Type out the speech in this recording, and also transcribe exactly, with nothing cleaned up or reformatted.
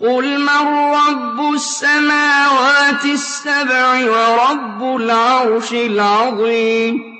قُلْ مَن رَّبُّ السَّمَاوَاتِ السَّبْعِ وَرَبُّ الْعَرْشِ الْعَظِيمِ